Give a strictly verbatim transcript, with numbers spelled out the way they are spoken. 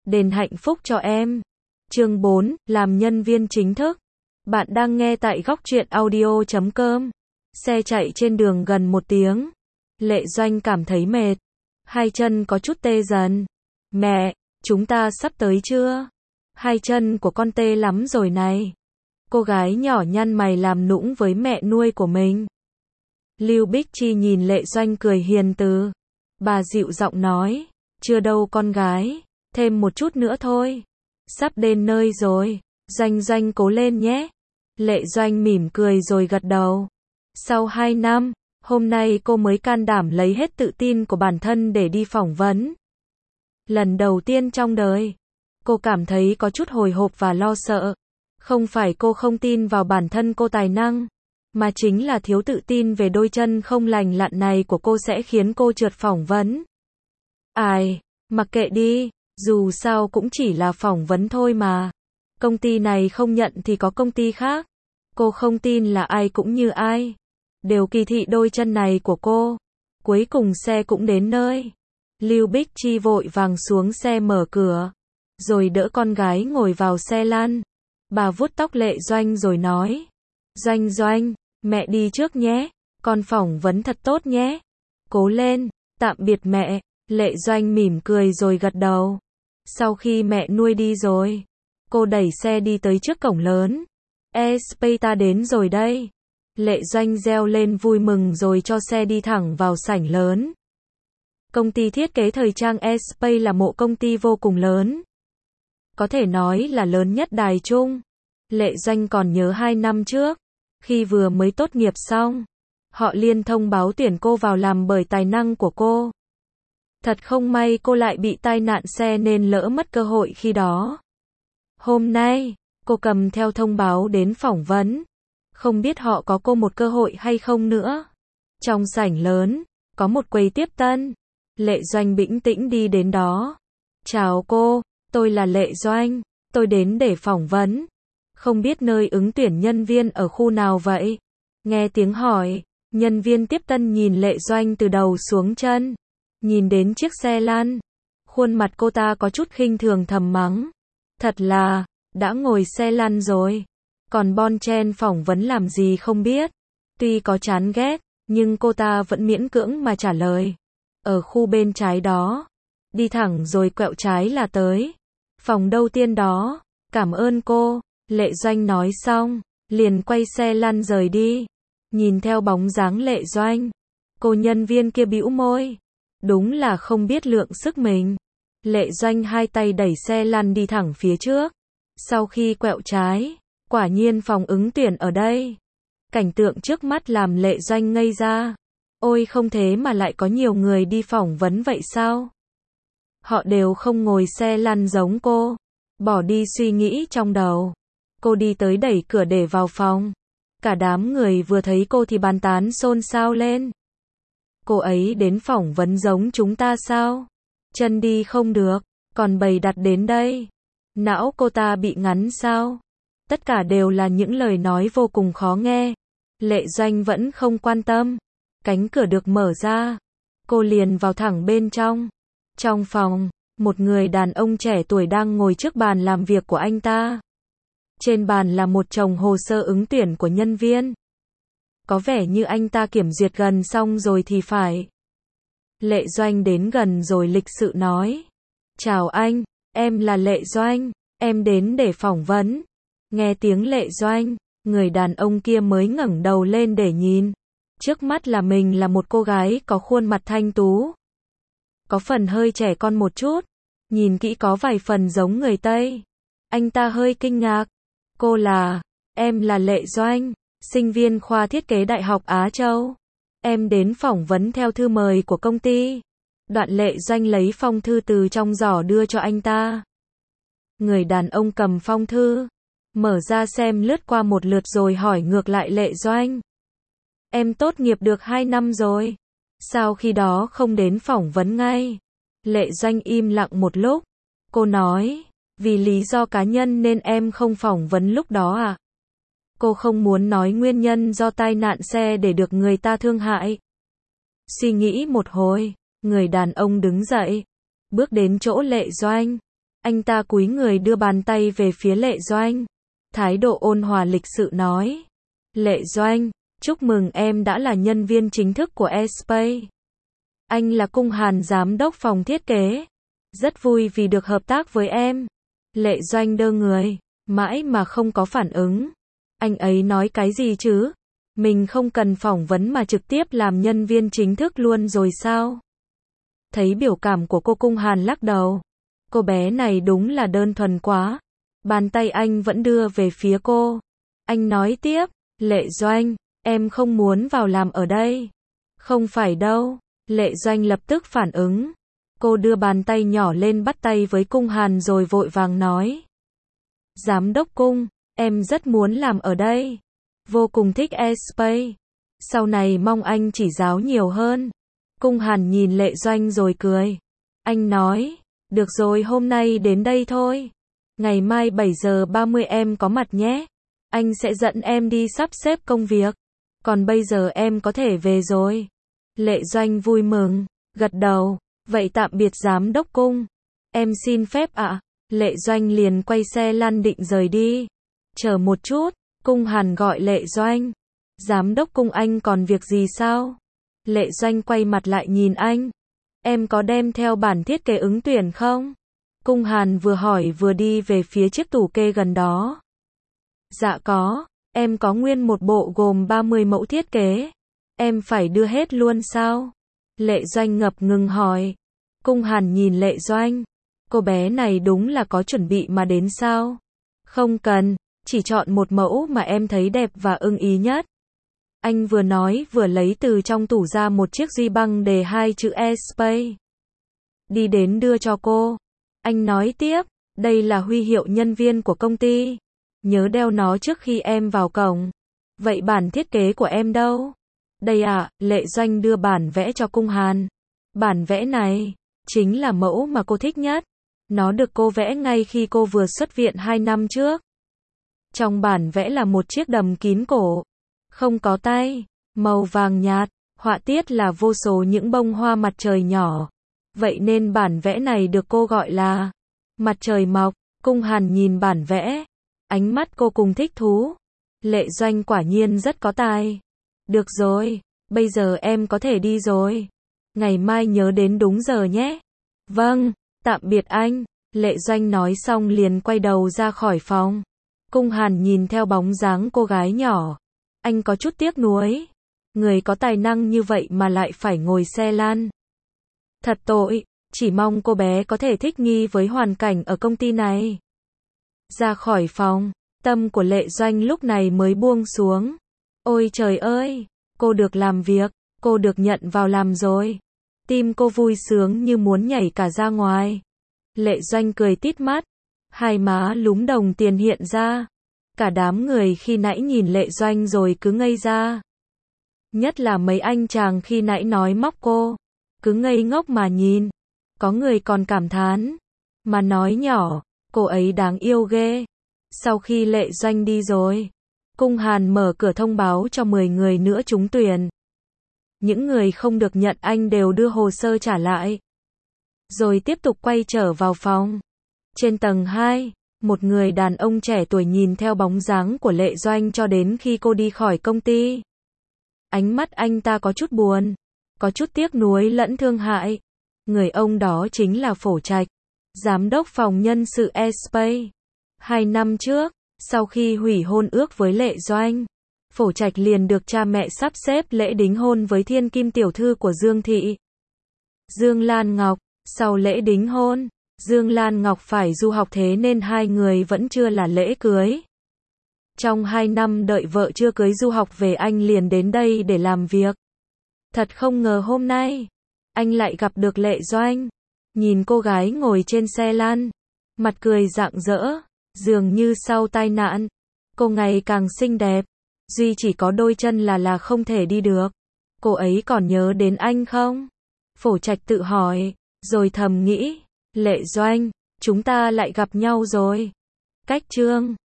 đền hạnh phúc cho em. Chương bốn, làm nhân viên chính thức. Bạn đang nghe tại góc truyện audio chấm com. Xe chạy trên đường gần một tiếng. Lệ Doanh cảm thấy mệt. Hai chân có chút tê dần. Mẹ, chúng ta sắp tới chưa? Hai chân của con tê lắm rồi này. Cô gái nhỏ nhăn mày làm nũng với mẹ nuôi của mình. Lưu Bích Chi nhìn Lệ Doanh cười hiền từ. Bà dịu giọng nói, chưa đâu con gái, thêm một chút nữa thôi. Sắp đến nơi rồi, Doanh Doanh cố lên nhé. Lệ Doanh mỉm cười rồi gật đầu. Sau hai năm, hôm nay cô mới can đảm lấy hết tự tin của bản thân để đi phỏng vấn. Lần đầu tiên trong đời, cô cảm thấy có chút hồi hộp và lo sợ. Không phải cô không tin vào bản thân cô tài năng, mà chính là thiếu tự tin về đôi chân không lành lặn này của cô sẽ khiến cô trượt phỏng vấn. Ai, mặc kệ đi, dù sao cũng chỉ là phỏng vấn thôi mà. Công ty này không nhận thì có công ty khác. Cô không tin là ai cũng như ai đều kỳ thị đôi chân này của cô. Cuối cùng xe cũng đến nơi. Lưu Bích Chi vội vàng xuống xe mở cửa, rồi đỡ con gái ngồi vào xe lăn. Bà vuốt tóc Lệ Doanh rồi nói, Doanh Doanh, mẹ đi trước nhé, con phỏng vấn thật tốt nhé. Cố lên, tạm biệt mẹ. Lệ Doanh mỉm cười rồi gật đầu. Sau khi mẹ nuôi đi rồi, cô đẩy xe đi tới trước cổng lớn. Espai ta đến rồi đây. Lệ Doanh reo lên vui mừng rồi cho xe đi thẳng vào sảnh lớn. Công ty thiết kế thời trang Espai là một công ty vô cùng lớn. Có thể nói là lớn nhất Đài Trung. Lệ Doanh còn nhớ hai năm trước, khi vừa mới tốt nghiệp xong, họ liên thông báo tuyển cô vào làm bởi tài năng của cô. Thật không may cô lại bị tai nạn xe nên lỡ mất cơ hội khi đó. Hôm nay, cô cầm theo thông báo đến phỏng vấn. Không biết họ có cô một cơ hội hay không nữa. Trong sảnh lớn, có một quầy tiếp tân. Lệ Doanh bĩnh tĩnh đi đến đó. Chào cô, tôi là Lệ Doanh, tôi đến để phỏng vấn. Không biết nơi ứng tuyển nhân viên ở khu nào vậy? Nghe tiếng hỏi, nhân viên tiếp tân nhìn Lệ Doanh từ đầu xuống chân. Nhìn đến chiếc xe lăn, khuôn mặt cô ta có chút khinh thường thầm mắng. Thật là, đã ngồi xe lăn rồi, còn bon chen phỏng vấn làm gì không biết. Tuy có chán ghét, nhưng cô ta vẫn miễn cưỡng mà trả lời. Ở khu bên trái đó, đi thẳng rồi quẹo trái là tới. Phòng đầu tiên đó, cảm ơn cô. Lệ Doanh nói xong, liền quay xe lăn rời đi. Nhìn theo bóng dáng Lệ Doanh, cô nhân viên kia bĩu môi. Đúng là không biết lượng sức mình. Lệ Doanh hai tay đẩy xe lăn đi thẳng phía trước. Sau khi quẹo trái, quả nhiên phòng ứng tuyển ở đây. Cảnh tượng trước mắt làm Lệ Doanh ngây ra. Ôi không thế mà lại có nhiều người đi phỏng vấn vậy sao? Họ đều không ngồi xe lăn giống cô. Bỏ đi suy nghĩ trong đầu, cô đi tới đẩy cửa để vào phòng. Cả đám người vừa thấy cô thì bàn tán xôn xao lên. Cô ấy đến phỏng vấn giống chúng ta sao? Chân đi không được, còn bày đặt đến đây. Não cô ta bị ngắn sao? Tất cả đều là những lời nói vô cùng khó nghe. Lệ Doanh vẫn không quan tâm. Cánh cửa được mở ra. Cô liền vào thẳng bên trong. Trong phòng, một người đàn ông trẻ tuổi đang ngồi trước bàn làm việc của anh ta. Trên bàn là một chồng hồ sơ ứng tuyển của nhân viên. Có vẻ như anh ta kiểm duyệt gần xong rồi thì phải. Lệ Doanh đến gần rồi lịch sự nói. Chào anh, em là Lệ Doanh, em đến để phỏng vấn. Nghe tiếng Lệ Doanh, người đàn ông kia mới ngẩng đầu lên để nhìn. Trước mắt là mình là một cô gái có khuôn mặt thanh tú. Có phần hơi trẻ con một chút. Nhìn kỹ có vài phần giống người Tây. Anh ta hơi kinh ngạc. Cô là, em là Lệ Doanh, sinh viên khoa thiết kế Đại học Á Châu. Em đến phỏng vấn theo thư mời của công ty. Đoạn Lệ Doanh lấy phong thư từ trong giỏ đưa cho anh ta. Người đàn ông cầm phong thư, mở ra xem lướt qua một lượt rồi hỏi ngược lại Lệ Doanh. Em tốt nghiệp được hai năm rồi. Sao khi đó không đến phỏng vấn ngay? Lệ Doanh im lặng một lúc. Cô nói, vì lý do cá nhân nên em không phỏng vấn lúc đó à? Cô không muốn nói nguyên nhân do tai nạn xe để được người ta thương hại. Suy nghĩ một hồi, người đàn ông đứng dậy, bước đến chỗ Lệ Doanh. Anh ta cúi người đưa bàn tay về phía Lệ Doanh. Thái độ ôn hòa lịch sự nói. Lệ Doanh, chúc mừng em đã là nhân viên chính thức của E-Space. Anh là Cung Hàn giám đốc phòng thiết kế. Rất vui vì được hợp tác với em. Lệ Doanh đơ người, mãi mà không có phản ứng. Anh ấy nói cái gì chứ? Mình không cần phỏng vấn mà trực tiếp làm nhân viên chính thức luôn rồi sao? Thấy biểu cảm của cô, Cung Hàn lắc đầu. Cô bé này đúng là đơn thuần quá. Bàn tay anh vẫn đưa về phía cô. Anh nói tiếp, Lệ Doanh, em không muốn vào làm ở đây. Không phải đâu. Lệ Doanh lập tức phản ứng. Cô đưa bàn tay nhỏ lên bắt tay với Cung Hàn rồi vội vàng nói. Giám đốc Cung, em rất muốn làm ở đây. Vô cùng thích E-Space. Sau này mong anh chỉ giáo nhiều hơn. Cung Hàn nhìn Lệ Doanh rồi cười. Anh nói, được rồi hôm nay đến đây thôi. Ngày mai bảy giờ ba mươi em có mặt nhé. Anh sẽ dẫn em đi sắp xếp công việc. Còn bây giờ em có thể về rồi. Lệ Doanh vui mừng, gật đầu. Vậy tạm biệt giám đốc Cung. Em xin phép ạ. À. Lệ Doanh liền quay xe lăn định rời đi. Chờ một chút, Cung Hàn gọi Lệ Doanh. Giám đốc Cung anh còn việc gì sao? Lệ Doanh quay mặt lại nhìn anh. Em có đem theo bản thiết kế ứng tuyển không? Cung Hàn vừa hỏi vừa đi về phía chiếc tủ kê gần đó. Dạ có, em có nguyên một bộ gồm ba mươi mẫu thiết kế. Em phải đưa hết luôn sao? Lệ Doanh ngập ngừng hỏi. Cung Hàn nhìn Lệ Doanh. Cô bé này đúng là có chuẩn bị mà đến sao? Không cần, chỉ chọn một mẫu mà em thấy đẹp và ưng ý nhất. Anh vừa nói vừa lấy từ trong tủ ra một chiếc duy băng đề hai chữ E-Space. Đi đến đưa cho cô. Anh nói tiếp, đây là huy hiệu nhân viên của công ty. Nhớ đeo nó trước khi em vào cổng. Vậy bản thiết kế của em đâu? Đây ạ, Lệ Doanh đưa bản vẽ cho Cung Hàn. Bản vẽ này, chính là mẫu mà cô thích nhất. Nó được cô vẽ ngay khi cô vừa xuất viện hai năm trước. Trong bản vẽ là một chiếc đầm kín cổ. Không có tay, màu vàng nhạt, họa tiết là vô số những bông hoa mặt trời nhỏ. Vậy nên bản vẽ này được cô gọi là mặt trời mọc. Cung Hàn nhìn bản vẽ. Ánh mắt cô cùng thích thú. Lệ Doanh quả nhiên rất có tài. Được rồi, bây giờ em có thể đi rồi. Ngày mai nhớ đến đúng giờ nhé. Vâng, tạm biệt anh. Lệ Doanh nói xong liền quay đầu ra khỏi phòng. Cung Hàn nhìn theo bóng dáng cô gái nhỏ. Anh có chút tiếc nuối. Người có tài năng như vậy mà lại phải ngồi xe lăn. Thật tội, chỉ mong cô bé có thể thích nghi với hoàn cảnh ở công ty này. Ra khỏi phòng, tâm của Lệ Doanh lúc này mới buông xuống. Ôi trời ơi, cô được làm việc, cô được nhận vào làm rồi. Tim cô vui sướng như muốn nhảy cả ra ngoài. Lệ Doanh cười tít mắt, hai má lúm đồng tiền hiện ra. Cả đám người khi nãy nhìn Lệ Doanh rồi cứ ngây ra. Nhất là mấy anh chàng khi nãy nói móc cô, cứ ngây ngốc mà nhìn. Có người còn cảm thán, mà nói nhỏ, cô ấy đáng yêu ghê. Sau khi Lệ Doanh đi rồi, Cung Hàn mở cửa thông báo cho mười người nữa trúng tuyển. Những người không được nhận anh đều đưa hồ sơ trả lại. Rồi tiếp tục quay trở vào phòng. Trên tầng hai, một người đàn ông trẻ tuổi nhìn theo bóng dáng của Lệ Doanh cho đến khi cô đi khỏi công ty. Ánh mắt anh ta có chút buồn, có chút tiếc nuối lẫn thương hại. Người ông đó chính là Phổ Trạch, giám đốc phòng nhân sự E-Space. Hai năm trước, sau khi hủy hôn ước với Lệ Doanh, Phổ Trạch liền được cha mẹ sắp xếp lễ đính hôn với thiên kim tiểu thư của Dương Thị, Dương Lan Ngọc. Sau lễ đính hôn, Dương Lan Ngọc phải du học thế nên hai người vẫn chưa là lễ cưới. Trong hai năm đợi vợ chưa cưới du học về anh liền đến đây để làm việc. Thật không ngờ hôm nay, anh lại gặp được Lệ Doanh. Nhìn cô gái ngồi trên xe lăn, mặt cười rạng rỡ, dường như sau tai nạn, cô ngày càng xinh đẹp. Duy chỉ có đôi chân là là không thể đi được. Cô ấy còn nhớ đến anh không? Phổ Trạch tự hỏi, rồi thầm nghĩ, Lệ Doanh, chúng ta lại gặp nhau rồi. Cách chương